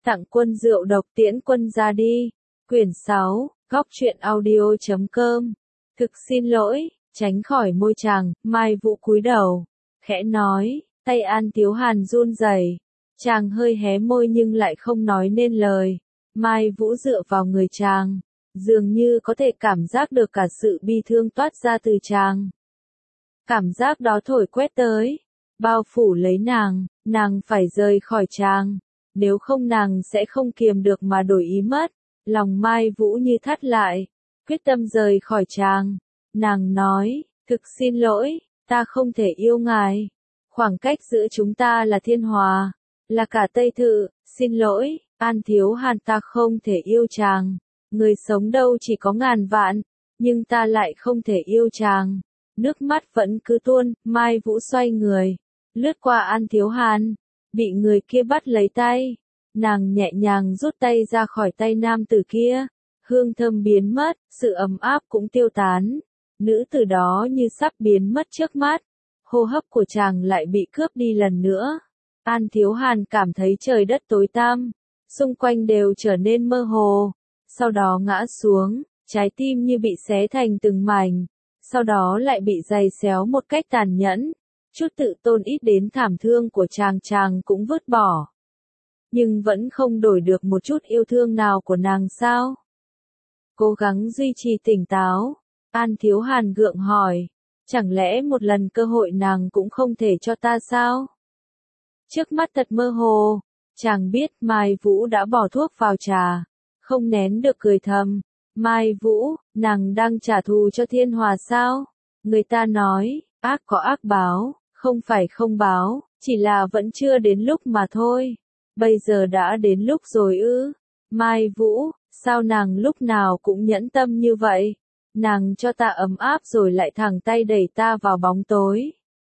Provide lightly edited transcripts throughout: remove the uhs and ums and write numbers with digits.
Tặng quân rượu độc tiễn quân ra đi. Quyển 6, Góc truyện audio.com. Thực xin lỗi, tránh khỏi môi chàng, Mai Vũ cúi đầu, khẽ nói, tay An Tiếu Hàn run rẩy. Chàng hơi hé môi nhưng lại không nói nên lời. Mai Vũ dựa vào người chàng, dường như có thể cảm giác được cả sự bi thương toát ra từ chàng. Cảm giác đó thổi quét tới, bao phủ lấy nàng phải rời khỏi chàng, nếu không nàng sẽ không kiềm được mà đổi ý mất. Lòng Mai Vũ như thắt lại, quyết tâm rời khỏi chàng. Nàng nói, thực xin lỗi, ta không thể yêu ngài. Khoảng cách giữa chúng ta là thiên hòa, là cả Tây Thự, xin lỗi, An Thiếu Hàn, ta không thể yêu chàng. Người sống đâu chỉ có ngàn vạn, nhưng ta lại không thể yêu chàng. Nước mắt vẫn cứ tuôn, Mai Vũ xoay người, lướt qua An Thiếu Hàn, bị người kia bắt lấy tay. Nàng nhẹ nhàng rút tay ra khỏi tay nam tử kia, hương thơm biến mất, sự ấm áp cũng tiêu tán. Nữ tử đó như sắp biến mất trước mắt, hô hấp của chàng lại bị cướp đi lần nữa. An Thiếu Hàn cảm thấy trời đất tối tăm, xung quanh đều trở nên mơ hồ, sau đó ngã xuống, trái tim như bị xé thành từng mảnh, sau đó lại bị giày xéo một cách tàn nhẫn. Chút tự tôn ít đến thảm thương của chàng cũng vứt bỏ. Nhưng vẫn không đổi được một chút yêu thương nào của nàng sao? Cố gắng duy trì tỉnh táo, An Thiếu Hàn gượng hỏi, chẳng lẽ một lần cơ hội nàng cũng không thể cho ta sao? Trước mắt thật mơ hồ, chàng biết Mai Vũ đã bỏ thuốc vào trà, không nén được cười thầm. Mai Vũ, nàng đang trả thù cho thiên hòa sao? Người ta nói, ác có ác báo, không phải không báo, chỉ là vẫn chưa đến lúc mà thôi. Bây giờ đã đến lúc rồi ư? Mai Vũ, sao nàng lúc nào cũng nhẫn tâm như vậy? Nàng cho ta ấm áp rồi lại thẳng tay đẩy ta vào bóng tối.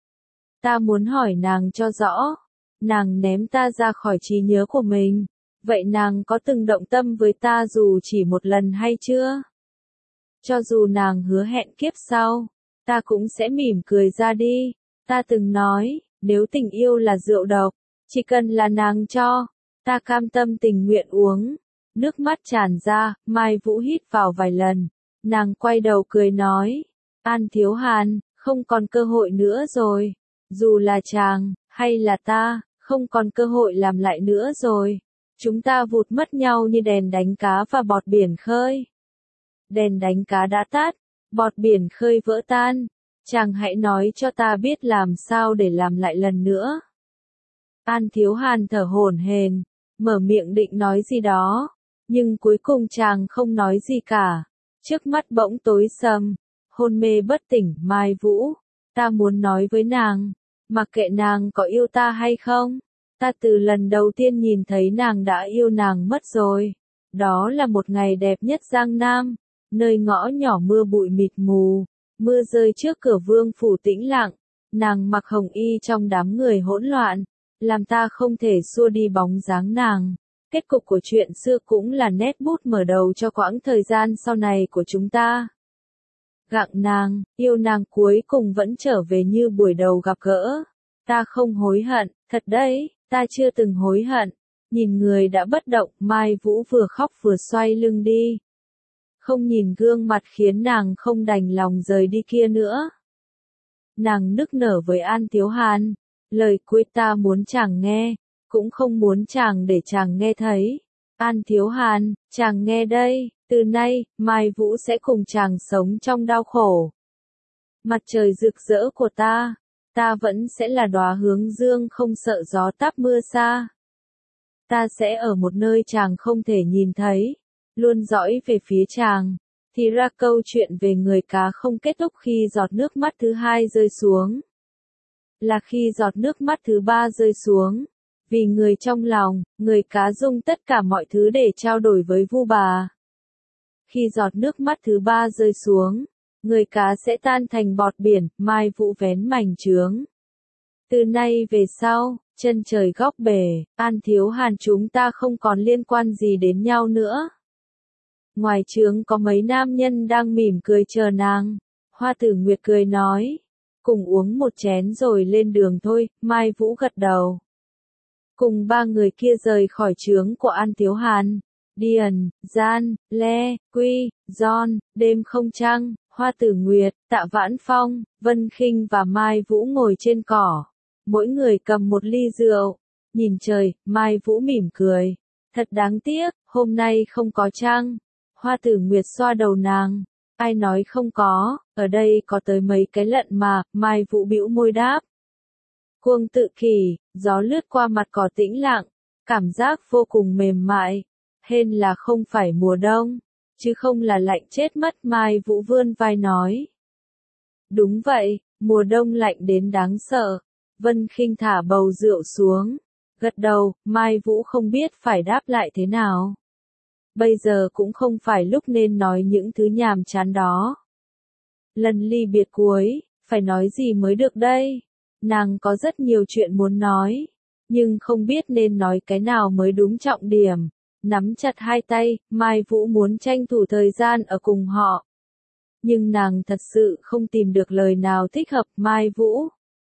Ta muốn hỏi nàng cho rõ, nàng ném ta ra khỏi trí nhớ của mình, vậy nàng có từng động tâm với ta dù chỉ một lần hay chưa? Cho dù nàng hứa hẹn kiếp sau, ta cũng sẽ mỉm cười ra đi. Ta từng nói, nếu tình yêu là rượu độc, chỉ cần là nàng cho, ta cam tâm tình nguyện uống. Nước mắt tràn ra, Mai Vũ hít vào vài lần. Nàng quay đầu cười nói, An Thiếu Hàn, không còn cơ hội nữa rồi. Dù là chàng, hay là ta, không còn cơ hội làm lại nữa rồi. Chúng ta vụt mất nhau như đèn đánh cá và bọt biển khơi. Đèn đánh cá đã tắt, bọt biển khơi vỡ tan. Chàng hãy nói cho ta biết làm sao để làm lại lần nữa. An Thiếu Hàn thở hổn hển, mở miệng định nói gì đó, nhưng cuối cùng chàng không nói gì cả. Trước mắt bỗng tối sầm, hôn mê bất tỉnh. Mai Vũ, ta muốn nói với nàng, mặc kệ nàng có yêu ta hay không, ta từ lần đầu tiên nhìn thấy nàng đã yêu nàng mất rồi. Đó là một ngày đẹp nhất Giang Nam, nơi ngõ nhỏ mưa bụi mịt mù, mưa rơi trước cửa vương phủ tĩnh lặng, nàng mặc hồng y trong đám người hỗn loạn, làm ta không thể xua đi bóng dáng nàng. Kết cục của chuyện xưa cũng là nét bút mở đầu cho quãng thời gian sau này của chúng ta. Gặng nàng, yêu nàng cuối cùng vẫn trở về như buổi đầu gặp gỡ. Ta không hối hận, thật đấy, ta chưa từng hối hận. Nhìn người đã bất động, Mai Vũ vừa khóc vừa xoay lưng đi. Không nhìn gương mặt khiến nàng không đành lòng rời đi kia nữa. Nàng nức nở với An Thiếu Hàn, lời cuối ta muốn chàng nghe, cũng không muốn chàng để chàng nghe thấy. An Thiếu Hàn, chàng nghe đây, từ nay, Mai Vũ sẽ cùng chàng sống trong đau khổ. Mặt trời rực rỡ của ta vẫn sẽ là đóa hướng dương không sợ gió táp mưa xa. Ta sẽ ở một nơi chàng không thể nhìn thấy, luôn dõi về phía chàng. Thì ra câu chuyện về người cá không kết thúc khi giọt nước mắt thứ hai rơi xuống, là khi giọt nước mắt thứ ba rơi xuống. Vì người trong lòng, người cá dùng tất cả mọi thứ để trao đổi với Vu Bà. Khi giọt nước mắt thứ ba rơi xuống, người cá sẽ tan thành bọt biển. Mai Vũ vén mảnh trướng. Từ nay về sau, chân trời góc bể, An Thiếu Hàn, chúng ta không còn liên quan gì đến nhau nữa. Ngoài trướng có mấy nam nhân đang mỉm cười chờ nàng. Hoa Tử Nguyệt cười nói, cùng uống một chén rồi lên đường thôi. Mai Vũ gật đầu. cùng ba người kia rời khỏi trướng của An Tiếu Hàn. Điền, Gian, Le, Quy, John, Đêm Không Trăng, Hoa Tử Nguyệt, Tạ Vãn Phong, Vân Khinh và Mai Vũ ngồi trên cỏ. Mỗi người cầm một ly rượu. Nhìn trời, Mai Vũ mỉm cười. Thật đáng tiếc, hôm nay không có trăng. Hoa Tử Nguyệt xoa đầu nàng. Ai nói không có, ở đây có tới mấy cái lận mà, Mai Vũ bĩu môi đáp. Cuồng Tự Kỷ, gió lướt qua mặt cỏ tĩnh lặng, cảm giác vô cùng mềm mại. Hên là không phải mùa đông, chứ không là lạnh chết mất, Mai Vũ vươn vai nói. Đúng vậy, mùa đông lạnh đến đáng sợ. Vân Khinh thả bầu rượu xuống, gật đầu, Mai Vũ không biết phải đáp lại thế nào. Bây giờ cũng không phải lúc nên nói những thứ nhàm chán đó. Lần ly biệt cuối, phải nói gì mới được đây? Nàng có rất nhiều chuyện muốn nói, nhưng không biết nên nói cái nào mới đúng trọng điểm. Nắm chặt hai tay, Mai Vũ muốn tranh thủ thời gian ở cùng họ. Nhưng nàng thật sự không tìm được lời nào thích hợp Mai Vũ.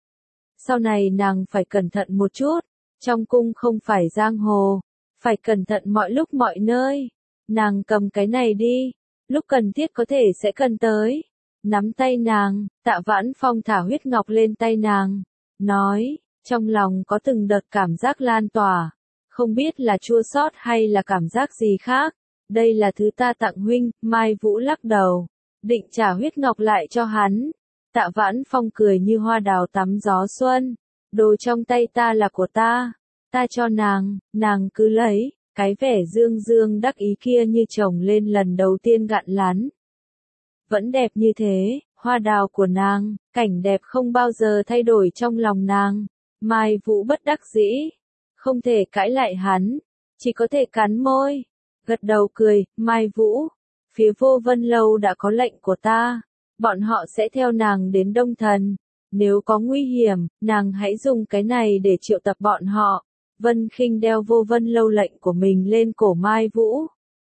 Sau này nàng phải cẩn thận một chút, trong cung không phải giang hồ, phải cẩn thận mọi lúc mọi nơi. Nàng cầm cái này đi, lúc cần thiết có thể sẽ cần tới. Nắm tay nàng, Tạ Vãn Phong thả huyết ngọc lên tay nàng, nói, trong lòng có từng đợt cảm giác lan tỏa, không biết là chua xót hay là cảm giác gì khác. Đây là thứ ta tặng huynh. Mai Vũ lắc đầu, định trả huyết ngọc lại cho hắn. Tạ Vãn Phong cười như hoa đào tắm gió xuân, đồ trong tay ta là của ta cho nàng cứ lấy. Cái vẻ dương dương đắc ý kia như chồng lên lần đầu tiên gặn lán. Vẫn đẹp như thế, hoa đào của nàng, cảnh đẹp không bao giờ thay đổi trong lòng nàng. Mai Vũ bất đắc dĩ, không thể cãi lại hắn, chỉ có thể cắn môi, gật đầu cười. Mai Vũ, phía Vô Vân Lâu đã có lệnh của ta, bọn họ sẽ theo nàng đến Đông Thần. Nếu có nguy hiểm, nàng hãy dùng cái này để triệu tập bọn họ. Vân Khinh đeo Vô Vân Lâu lệnh của mình lên cổ Mai Vũ.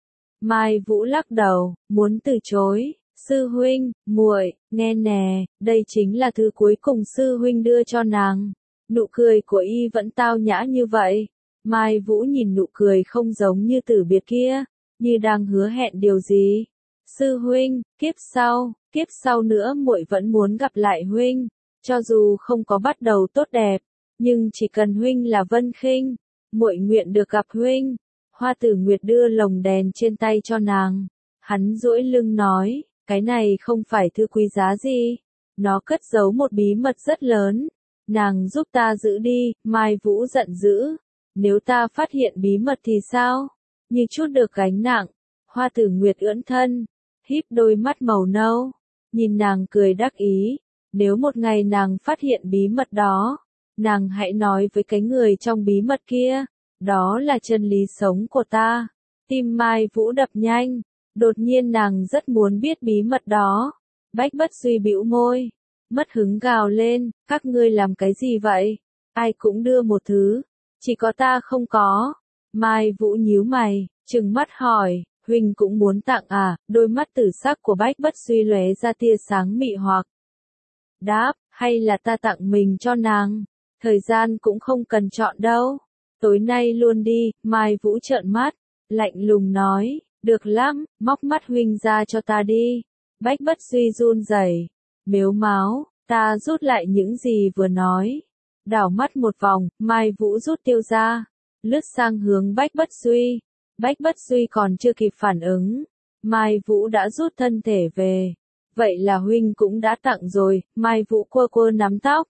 Mai Vũ lắc đầu, muốn từ chối. Sư huynh, muội, nghe nè, đây chính là thứ cuối cùng sư huynh đưa cho nàng. Nụ cười của y vẫn tao nhã như vậy. Mai Vũ nhìn nụ cười không giống như tử biệt kia, như đang hứa hẹn điều gì. Sư huynh, kiếp sau nữa muội vẫn muốn gặp lại huynh, cho dù không có bắt đầu tốt đẹp. Nhưng chỉ cần huynh là Vân Khinh, muội nguyện được gặp huynh. Hoa Tử Nguyệt đưa lồng đèn trên tay cho nàng. Hắn duỗi lưng nói, cái này không phải thứ quý giá gì. Nó cất giấu một bí mật rất lớn. Nàng giúp ta giữ đi. Mai Vũ giận dữ. Nếu ta phát hiện bí mật thì sao? Như chút được gánh nặng. Hoa Tử Nguyệt ưỡn thân, híp đôi mắt màu nâu, nhìn nàng cười đắc ý. Nếu một ngày nàng phát hiện bí mật đó, nàng hãy nói với cái người trong bí mật kia, đó là chân lý sống của ta. Tim Mai Vũ đập nhanh, đột nhiên nàng rất muốn biết bí mật đó. Bách Bất Duy bĩu môi, mất hứng gào lên, các ngươi làm cái gì vậy? Ai cũng đưa một thứ, chỉ có ta không có. Mai Vũ nhíu mày, trừng mắt hỏi, huynh cũng muốn tặng à? Đôi mắt tử sắc của Bách Bất Duy lóe ra tia sáng mị hoặc. Đáp, hay là ta tặng mình cho nàng? Thời gian cũng không cần chọn đâu. Tối nay luôn đi. Mai Vũ trợn mắt, lạnh lùng nói, được lắm, móc mắt huynh ra cho ta đi. Bách Bất Duy run rẩy, mếu máo, ta rút lại những gì vừa nói. Đảo mắt một vòng, Mai Vũ rút tiêu ra, lướt sang hướng Bách Bất Duy. Bách Bất Duy còn chưa kịp phản ứng, Mai Vũ đã rút thân thể về. Vậy là huynh cũng đã tặng rồi. Mai Vũ quơ quơ nắm tóc,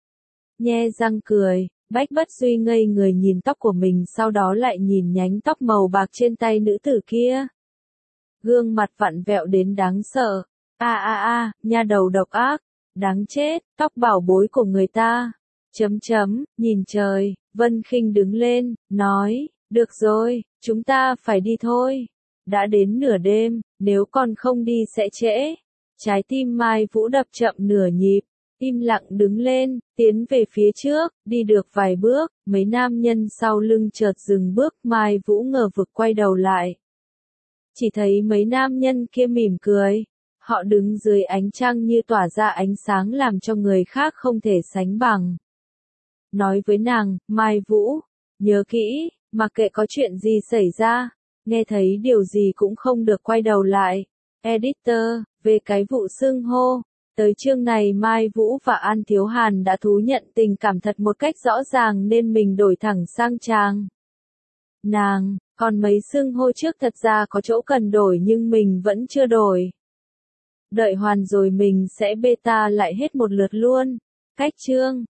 nhe răng cười. Bách Bất Duy ngây người nhìn tóc của mình, sau đó lại nhìn nhánh tóc màu bạc trên tay nữ tử kia. Gương mặt vặn vẹo đến đáng sợ. Nha đầu độc ác, đáng chết, tóc bảo bối của người ta. Nhìn trời. Vân Khinh đứng lên, nói, được rồi, chúng ta phải đi thôi. Đã đến nửa đêm, nếu còn không đi sẽ trễ. Trái tim Mai Vũ đập chậm nửa nhịp, im lặng đứng lên, tiến về phía trước. Đi được vài bước, mấy nam nhân sau lưng chợt dừng bước. Mai Vũ ngờ vực quay đầu lại, chỉ thấy mấy nam nhân kia mỉm cười. Họ đứng dưới ánh trăng như tỏa ra ánh sáng làm cho người khác không thể sánh bằng. Nói với nàng, Mai Vũ, Nhớ kỹ, mặc kệ có chuyện gì xảy ra, nghe thấy điều gì cũng không được quay đầu lại. Editor, về cái vụ xưng hô, tới chương này Mai Vũ và An Thiếu Hàn đã thú nhận tình cảm thật một cách rõ ràng nên mình đổi thẳng sang chàng. Nàng, còn mấy xưng hô trước thật ra có chỗ cần đổi nhưng mình vẫn chưa đổi. Đợi hoàn rồi mình sẽ beta lại hết một lượt luôn. Cách chương